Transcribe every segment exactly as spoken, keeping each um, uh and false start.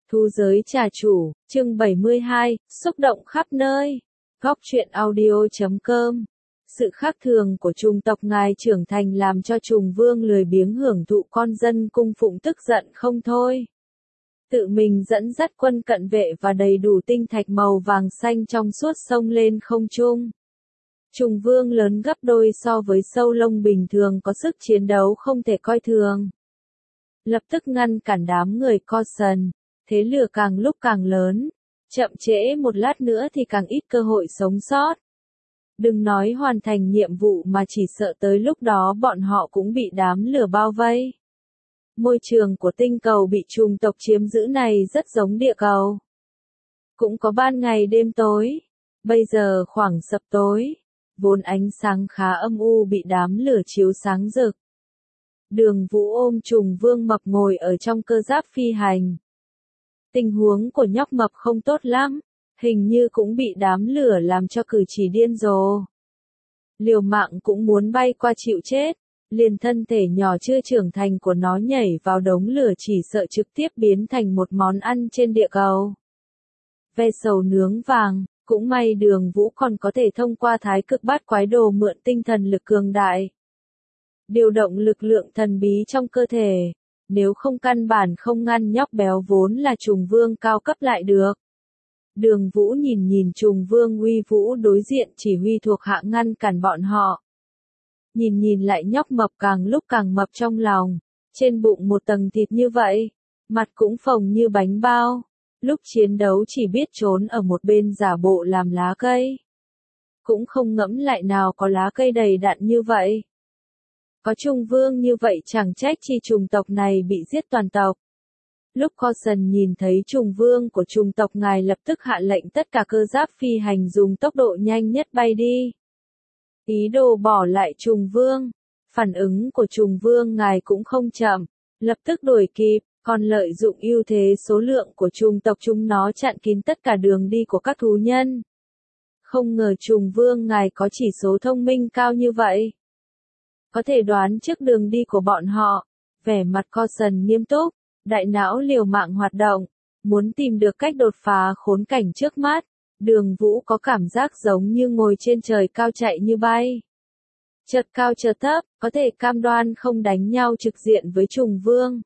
Thu giới trà chủ, chương bảy mươi hai, xúc động khắp nơi. Góc truyện audio chấm com. Sự khác thường của trùng tộc ngài trưởng thành làm cho trùng vương lười biếng hưởng thụ, con dân cung phụng tức giận không thôi. Tự mình dẫn dắt quân cận vệ và đầy đủ tinh thạch màu vàng xanh trong suốt sông lên không trung. Trùng vương lớn gấp đôi so với sâu lông bình thường, có sức chiến đấu không thể coi thường. Lập tức ngăn cản đám người Caution. Thế lửa càng lúc càng lớn, chậm trễ một lát nữa thì càng ít cơ hội sống sót. Đừng nói hoàn thành nhiệm vụ mà chỉ sợ tới lúc đó bọn họ cũng bị đám lửa bao vây. Môi trường của tinh cầu bị trùng tộc chiếm giữ này rất giống địa cầu. Cũng có ban ngày đêm tối, bây giờ khoảng sập tối, vốn ánh sáng khá âm u bị đám lửa chiếu sáng rực. Đường Vũ ôm trùng vương mập ngồi ở trong cơ giáp phi hành. Tình huống của nhóc mập không tốt lắm, hình như cũng bị đám lửa làm cho cử chỉ điên rồ. Liều mạng cũng muốn bay qua chịu chết, liền thân thể nhỏ chưa trưởng thành của nó nhảy vào đống lửa chỉ sợ trực tiếp biến thành một món ăn trên địa cầu. Ve sầu nướng vàng, cũng may Đường Vũ còn có thể thông qua thái cực bát quái đồ mượn tinh thần lực cường đại. Điều động lực lượng thần bí trong cơ thể. Nếu không căn bản không ngăn nhóc béo vốn là trùng vương cao cấp lại được. Đường Vũ nhìn nhìn trùng vương uy vũ đối diện chỉ huy thuộc hạ ngăn cản bọn họ. Nhìn nhìn lại nhóc mập càng lúc càng mập trong lòng, trên bụng một tầng thịt như vậy, mặt cũng phồng như bánh bao. Lúc chiến đấu chỉ biết trốn ở một bên giả bộ làm lá cây. Cũng không ngẫm lại nào có lá cây đầy đặn như vậy. Có trùng vương như vậy chẳng trách chi trùng tộc này bị giết toàn tộc. Lúc Caution nhìn thấy trùng vương của trùng tộc ngài lập tức hạ lệnh tất cả cơ giáp phi hành dùng tốc độ nhanh nhất bay đi. Ý đồ bỏ lại trùng vương. Phản ứng của trùng vương ngài cũng không chậm, lập tức đuổi kịp, còn lợi dụng ưu thế số lượng của trùng tộc chúng nó chặn kín tất cả đường đi của các thú nhân. Không ngờ trùng vương ngài có chỉ số thông minh cao như vậy. Có thể đoán trước đường đi của bọn họ, vẻ mặt Caution nghiêm túc, đại não liều mạng hoạt động, muốn tìm được cách đột phá khốn cảnh trước mắt. Đường Vũ có cảm giác giống như ngồi trên trời cao chạy như bay. Chợt cao chợt thấp, có thể cam đoan không đánh nhau trực diện với trùng vương.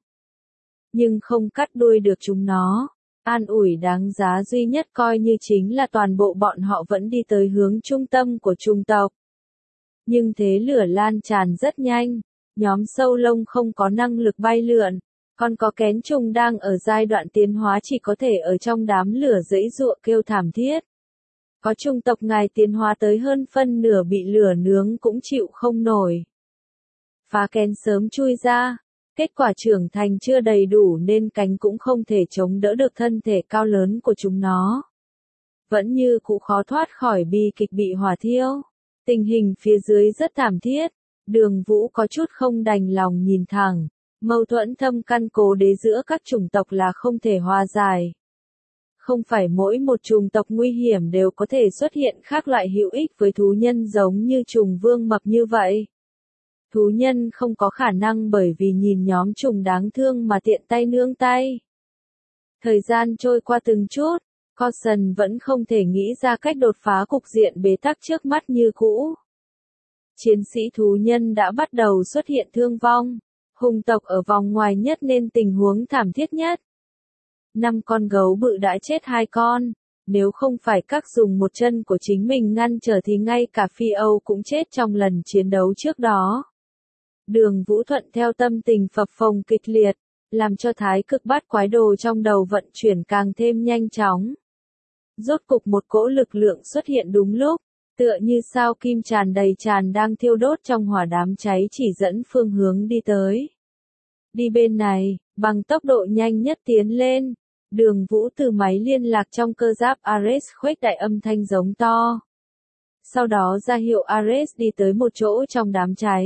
Nhưng không cắt đuôi được chúng nó. An ủi đáng giá duy nhất coi như chính là toàn bộ bọn họ vẫn đi tới hướng trung tâm của trùng tộc. Nhưng thế lửa lan tràn rất nhanh, nhóm sâu lông không có năng lực bay lượn, còn có kén trùng đang ở giai đoạn tiến hóa chỉ có thể ở trong đám lửa giãy giụa kêu thảm thiết. Có trùng tộc ngài tiến hóa tới hơn phân nửa bị lửa nướng cũng chịu không nổi. Phá kén sớm chui ra, kết quả trưởng thành chưa đầy đủ nên cánh cũng không thể chống đỡ được thân thể cao lớn của chúng nó. Vẫn như cũ khó thoát khỏi bi kịch bị hỏa thiêu. Tình hình phía dưới rất thảm thiết, Đường Vũ có chút không đành lòng nhìn thẳng, mâu thuẫn thâm căn cố đế giữa các chủng tộc là không thể hòa giải. Không phải mỗi một chủng tộc nguy hiểm đều có thể xuất hiện khác loại hữu ích với thú nhân giống như trùng vương mập như vậy. Thú nhân không có khả năng bởi vì nhìn nhóm trùng đáng thương mà tiện tay nương tay. Thời gian trôi qua từng chút. Caution vẫn không thể nghĩ ra cách đột phá cục diện bế tắc trước mắt như cũ. Chiến sĩ thú nhân đã bắt đầu xuất hiện thương vong, hùng tộc ở vòng ngoài nhất nên tình huống thảm thiết nhất. Năm con gấu bự đã chết hai con, nếu không phải các dùng một chân của chính mình ngăn trở thì ngay cả Phi Âu cũng chết trong lần chiến đấu trước đó. Đường Vũ thuận theo tâm tình phập phồng kịch liệt, làm cho thái cực bát quái đồ trong đầu vận chuyển càng thêm nhanh chóng. Rốt cục một cỗ lực lượng xuất hiện đúng lúc, tựa như sao kim tràn đầy tràn đang thiêu đốt trong hỏa đám cháy chỉ dẫn phương hướng đi tới. Đi bên này, bằng tốc độ nhanh nhất tiến lên, Đường Vũ từ máy liên lạc trong cơ giáp Ares khuếch đại âm thanh giống to. Sau đó ra hiệu Ares đi tới một chỗ trong đám cháy.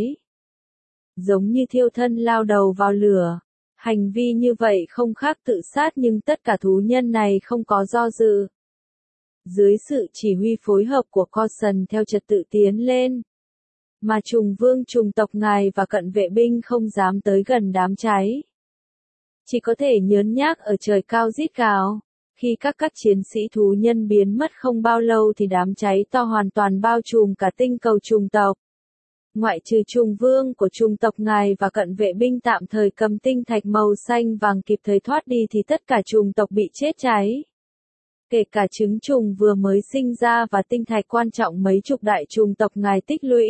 Giống như thiêu thân lao đầu vào lửa. Hành vi như vậy không khác tự sát nhưng tất cả thú nhân này không có do dự. Dưới sự chỉ huy phối hợp của Caution theo trật tự tiến lên. Mà trùng vương trùng tộc ngài và cận vệ binh không dám tới gần đám cháy. chỉ có thể nhớn nhác ở trời cao rít gào. Khi các các chiến sĩ thú nhân biến mất không bao lâu thì đám cháy to hoàn toàn bao trùm cả tinh cầu trùng tộc. Ngoại trừ trùng vương của trùng tộc ngài và cận vệ binh tạm thời cầm tinh thạch màu xanh vàng kịp thời thoát đi thì tất cả trùng tộc bị chết cháy. Kể cả trứng trùng vừa mới sinh ra và tinh thạch quan trọng mấy chục đại trùng tộc ngài tích lũy.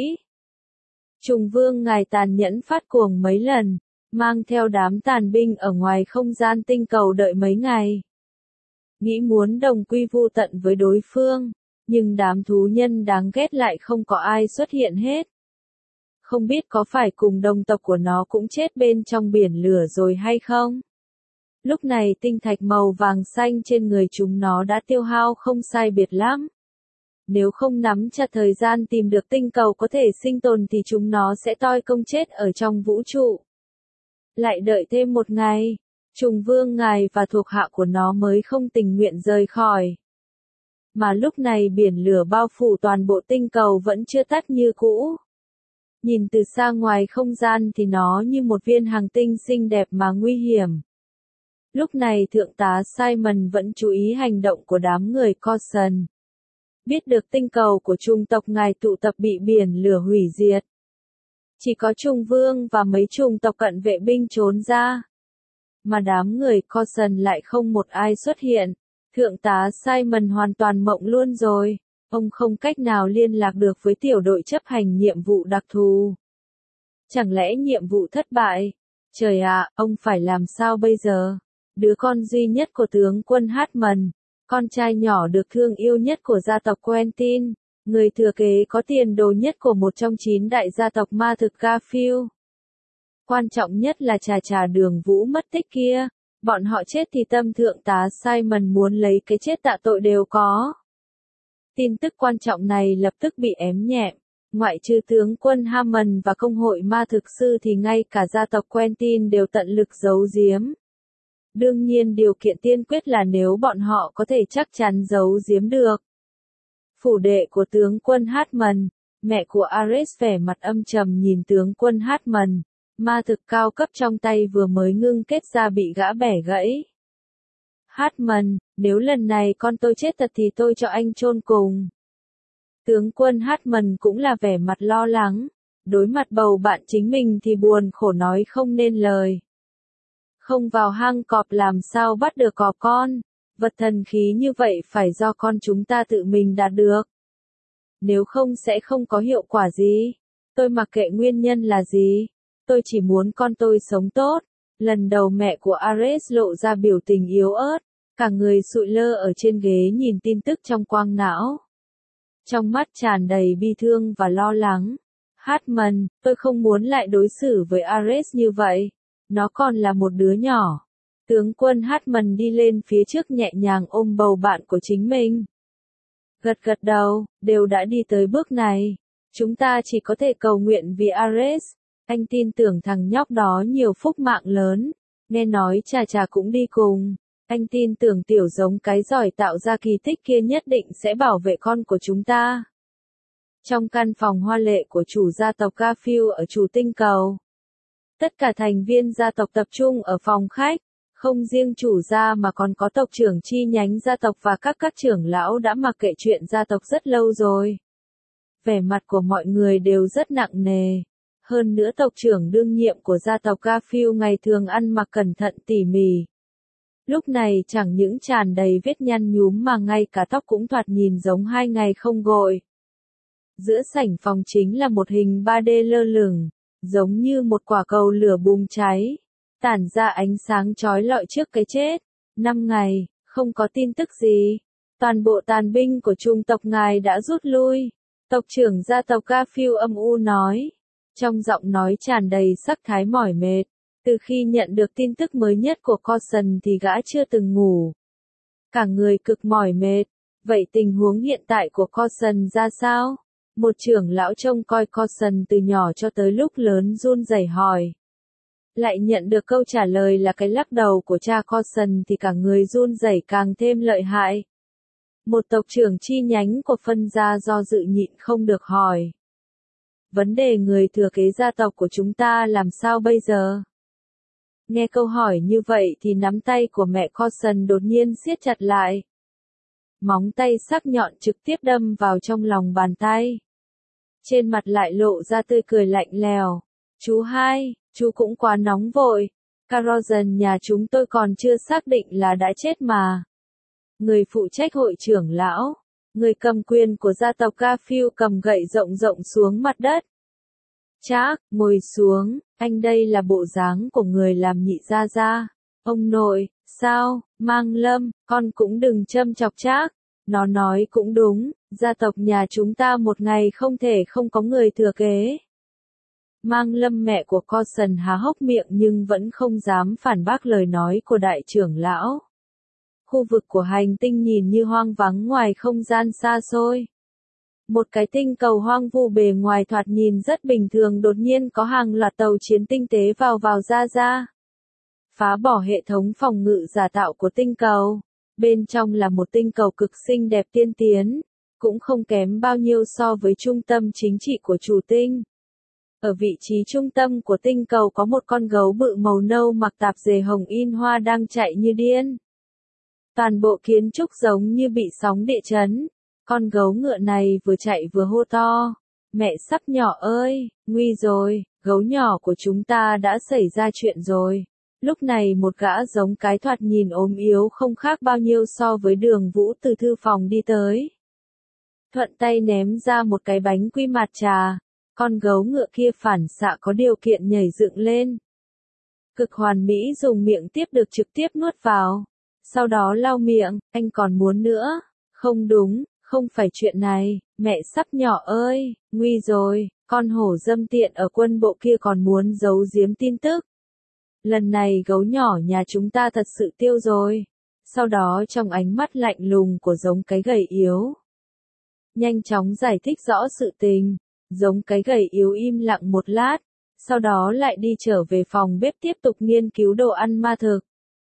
Trùng vương ngài tàn nhẫn phát cuồng mấy lần, mang theo đám tàn binh ở ngoài không gian tinh cầu đợi mấy ngày. Nghĩ muốn đồng quy vu tận với đối phương, nhưng đám thú nhân đáng ghét lại không có ai xuất hiện hết. Không biết có phải cùng đồng tộc của nó cũng chết bên trong biển lửa rồi hay không? Lúc này tinh thạch màu vàng xanh trên người chúng nó đã tiêu hao không sai biệt lắm. Nếu không nắm chặt thời gian tìm được tinh cầu có thể sinh tồn thì chúng nó sẽ toi công chết ở trong vũ trụ. Lại đợi thêm một ngày, trùng vương ngài và thuộc hạ của nó mới không tình nguyện rời khỏi. Mà lúc này biển lửa bao phủ toàn bộ tinh cầu vẫn chưa tắt như cũ. Nhìn từ xa ngoài không gian thì nó như một viên hành tinh xinh đẹp mà nguy hiểm. Lúc này thượng tá Simon vẫn chú ý hành động của đám người Caution. Biết được tinh cầu của trùng tộc ngài tụ tập bị biển lửa hủy diệt. Chỉ có trùng vương và mấy trùng tộc cận vệ binh trốn ra. Mà đám người Caution lại không một ai xuất hiện. Thượng tá Simon hoàn toàn mộng luôn rồi. Ông không cách nào liên lạc được với tiểu đội chấp hành nhiệm vụ đặc thù. Chẳng lẽ nhiệm vụ thất bại? Trời ạ, ông phải làm sao bây giờ? Đứa con duy nhất của tướng quân Hartman, con trai nhỏ được thương yêu nhất của gia tộc Quentin, người thừa kế có tiền đồ nhất của một trong chín đại gia tộc ma thực Garfield. Quan trọng nhất là trà trà Đường Vũ mất tích kia, bọn họ chết thì tâm thượng tá Simon muốn lấy cái chết tạ tội đều có. Tin tức quan trọng này lập tức bị ém nhẹm, ngoại trừ tướng quân Hammond và công hội ma thực sư thì ngay cả gia tộc Quentin đều tận lực giấu giếm. Đương nhiên điều kiện tiên quyết là nếu bọn họ có thể chắc chắn giấu giếm được. Phủ đệ của tướng quân Hartman, mẹ của Ares vẻ mặt âm trầm nhìn tướng quân Hartman, ma thực cao cấp trong tay vừa mới ngưng kết ra bị gã bẻ gãy. Hartman, nếu lần này con tôi chết thật thì tôi cho anh chôn cùng. Tướng quân Hartman cũng là vẻ mặt lo lắng, đối mặt bầu bạn chính mình thì buồn khổ nói không nên lời. Không vào hang cọp làm sao bắt được cọp con, vật thần khí như vậy phải do con chúng ta tự mình đạt được. Nếu không sẽ không có hiệu quả gì, tôi mặc kệ nguyên nhân là gì, tôi chỉ muốn con tôi sống tốt. Lần đầu mẹ của Ares lộ ra biểu tình yếu ớt, cả người sụi lơ ở trên ghế nhìn tin tức trong quang não. Trong mắt tràn đầy bi thương và lo lắng. Hartman, tôi không muốn lại đối xử với Ares như vậy. Nó còn là một đứa nhỏ. Tướng quân Hartman đi lên phía trước nhẹ nhàng ôm bầu bạn của chính mình. Gật gật đầu, đều đã đi tới bước này. Chúng ta chỉ có thể cầu nguyện vì Ares. Anh tin tưởng thằng nhóc đó nhiều phúc mạng lớn. Nghe nói trà trà cũng đi cùng. Anh tin tưởng tiểu giống cái giỏi tạo ra kỳ tích kia nhất định sẽ bảo vệ con của chúng ta. Trong căn phòng hoa lệ của chủ gia tộc Garfield ở chủ tinh cầu. Tất cả thành viên gia tộc tập trung ở phòng khách. Không riêng chủ gia mà còn có tộc trưởng chi nhánh gia tộc và các các trưởng lão đã mặc kệ chuyện gia tộc rất lâu rồi. Vẻ mặt của mọi người đều rất nặng nề. Hơn nữa tộc trưởng đương nhiệm của gia tộc Garfield ngày thường ăn mặc cẩn thận tỉ mỉ. Lúc này chẳng những tràn đầy vết nhăn nhúm mà ngay cả tóc cũng thoạt nhìn giống hai ngày không gội. Giữa sảnh phòng chính là một hình ba D lơ lửng, giống như một quả cầu lửa bùng cháy, tản ra ánh sáng chói lọi trước cái chết. Năm ngày, không có tin tức gì. Toàn bộ tàn binh của chủng tộc ngài đã rút lui. Tộc trưởng gia tộc Garfield âm u nói, trong giọng nói tràn đầy sắc thái mỏi mệt. Từ khi nhận được tin tức mới nhất của Caution thì gã chưa từng ngủ. Cả người cực mỏi mệt. Vậy tình huống hiện tại của Caution ra sao? Một trưởng lão trông coi Caution từ nhỏ cho tới lúc lớn run rẩy hỏi. Lại nhận được câu trả lời là cái lắc đầu của cha Caution thì cả người run rẩy càng thêm lợi hại. Một tộc trưởng chi nhánh của phân gia do dự nhịn không được hỏi. Vấn đề người thừa kế gia tộc của chúng ta làm sao bây giờ? Nghe câu hỏi như vậy thì nắm tay của mẹ Coulson đột nhiên siết chặt lại. Móng tay sắc nhọn trực tiếp đâm vào trong lòng bàn tay. Trên mặt lại lộ ra tươi cười lạnh lèo. Chú hai, chú cũng quá nóng vội. Caroson nhà chúng tôi còn chưa xác định là đã chết mà. Người phụ trách hội trưởng lão, người cầm quyền của gia tộc Garfield cầm gậy rộng rộng xuống mặt đất. Trác, ngồi xuống, anh đây là bộ dáng của người làm nhị gia gia. Ông nội, sao, Mang Lâm, con cũng đừng châm chọc Trác. Nó nói cũng đúng, gia tộc nhà chúng ta một ngày không thể không có người thừa kế. Mang Lâm mẹ của Coulson há hốc miệng nhưng vẫn không dám phản bác lời nói của đại trưởng lão. Khu vực của hành tinh nhìn như hoang vắng ngoài không gian xa xôi. Một cái tinh cầu hoang vu bề ngoài thoạt nhìn rất bình thường đột nhiên có hàng loạt tàu chiến tinh tế vào vào ra ra. Phá bỏ hệ thống phòng ngự giả tạo của tinh cầu. Bên trong là một tinh cầu cực xinh đẹp tiên tiến, cũng không kém bao nhiêu so với trung tâm chính trị của chủ tinh. Ở vị trí trung tâm của tinh cầu có một con gấu bự màu nâu mặc tạp dề hồng in hoa đang chạy như điên. Toàn bộ kiến trúc giống như bị sóng địa chấn. Con gấu ngựa này vừa chạy vừa hô to. Mẹ sắp nhỏ ơi, nguy rồi, gấu nhỏ của chúng ta đã xảy ra chuyện rồi. Lúc này một gã giống cái thoạt nhìn ốm yếu không khác bao nhiêu so với Đường Vũ từ thư phòng đi tới. Thuận tay ném ra một cái bánh quy mạt trà. Con gấu ngựa kia phản xạ có điều kiện nhảy dựng lên. Cực hoàn mỹ dùng miệng tiếp được trực tiếp nuốt vào. Sau đó lau miệng, anh còn muốn nữa. Không đúng, không phải chuyện này, mẹ sắp nhỏ ơi, nguy rồi, con hổ dâm tiện ở quân bộ kia còn muốn giấu giếm tin tức. Lần này gấu nhỏ nhà chúng ta thật sự tiêu rồi. Sau đó trong ánh mắt lạnh lùng của giống cái gầy yếu. Nhanh chóng giải thích rõ sự tình. Giống cái gầy yếu im lặng một lát. Sau đó lại đi trở về phòng bếp tiếp tục nghiên cứu đồ ăn ma thực.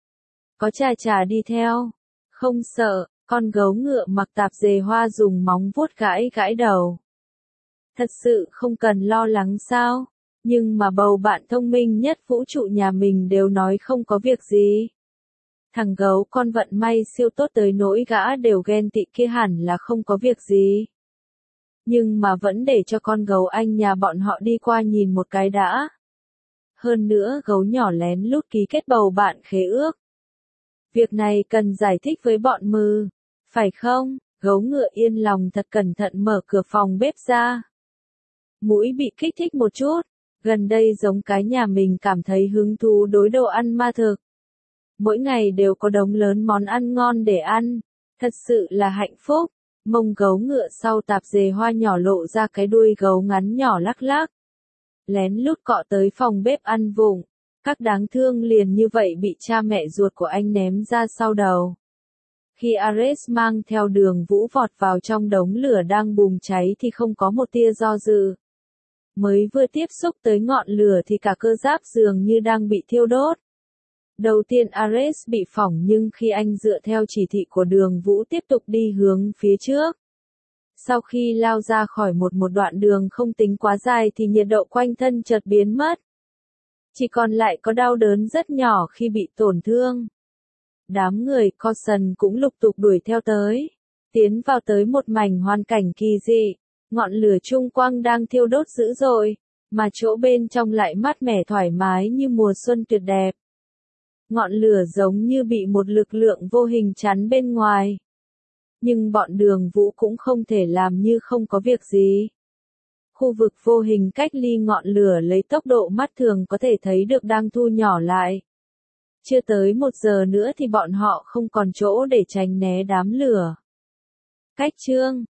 Có trà trà đi theo. Không sợ, con gấu ngựa mặc tạp dề hoa dùng móng vuốt gãi gãi đầu. Thật sự không cần lo lắng sao? Nhưng mà bầu bạn thông minh nhất vũ trụ nhà mình đều nói không có việc gì. Thằng gấu con vận may siêu tốt tới nỗi gã đều ghen tị kia hẳn là không có việc gì. Nhưng mà vẫn để cho con gấu anh nhà bọn họ đi qua nhìn một cái đã. Hơn nữa gấu nhỏ lén lút ký kết bầu bạn khế ước. Việc này cần giải thích với bọn mừ. Phải không? Gấu ngựa yên lòng thật cẩn thận mở cửa phòng bếp ra. Mũi bị kích thích một chút. Gần đây giống cái nhà mình cảm thấy hứng thú đối đồ ăn ma thực. Mỗi ngày đều có đống lớn món ăn ngon để ăn. Thật sự là hạnh phúc. Mông gấu ngựa sau tạp dề hoa nhỏ lộ ra cái đuôi gấu ngắn nhỏ lắc lắc. Lén lút cọ tới phòng bếp ăn vụng. Các đáng thương liền như vậy bị cha mẹ ruột của anh ném ra sau đầu. Khi Ares mang theo Đường Vũ vọt vào trong đống lửa đang bùng cháy thì không có một tia do dự. Mới vừa tiếp xúc tới ngọn lửa thì cả cơ giáp dường như đang bị thiêu đốt. Đầu tiên Ares bị phỏng nhưng khi anh dựa theo chỉ thị của Đường Vũ tiếp tục đi hướng phía trước. Sau khi lao ra khỏi một một đoạn đường không tính quá dài thì nhiệt độ quanh thân chợt biến mất. Chỉ còn lại có đau đớn rất nhỏ khi bị tổn thương. Đám người Coulson cũng lục tục đuổi theo tới. Tiến vào tới một mảnh hoàn cảnh kỳ dị. Ngọn lửa trung quang đang thiêu đốt dữ dội, mà chỗ bên trong lại mát mẻ thoải mái như mùa xuân tuyệt đẹp. Ngọn lửa giống như bị một lực lượng vô hình chắn bên ngoài. Nhưng bọn Đường Vũ cũng không thể làm như không có việc gì. Khu vực vô hình cách ly ngọn lửa lấy tốc độ mắt thường có thể thấy được đang thu nhỏ lại. Chưa tới một giờ nữa thì bọn họ không còn chỗ để tránh né đám lửa. Cách chương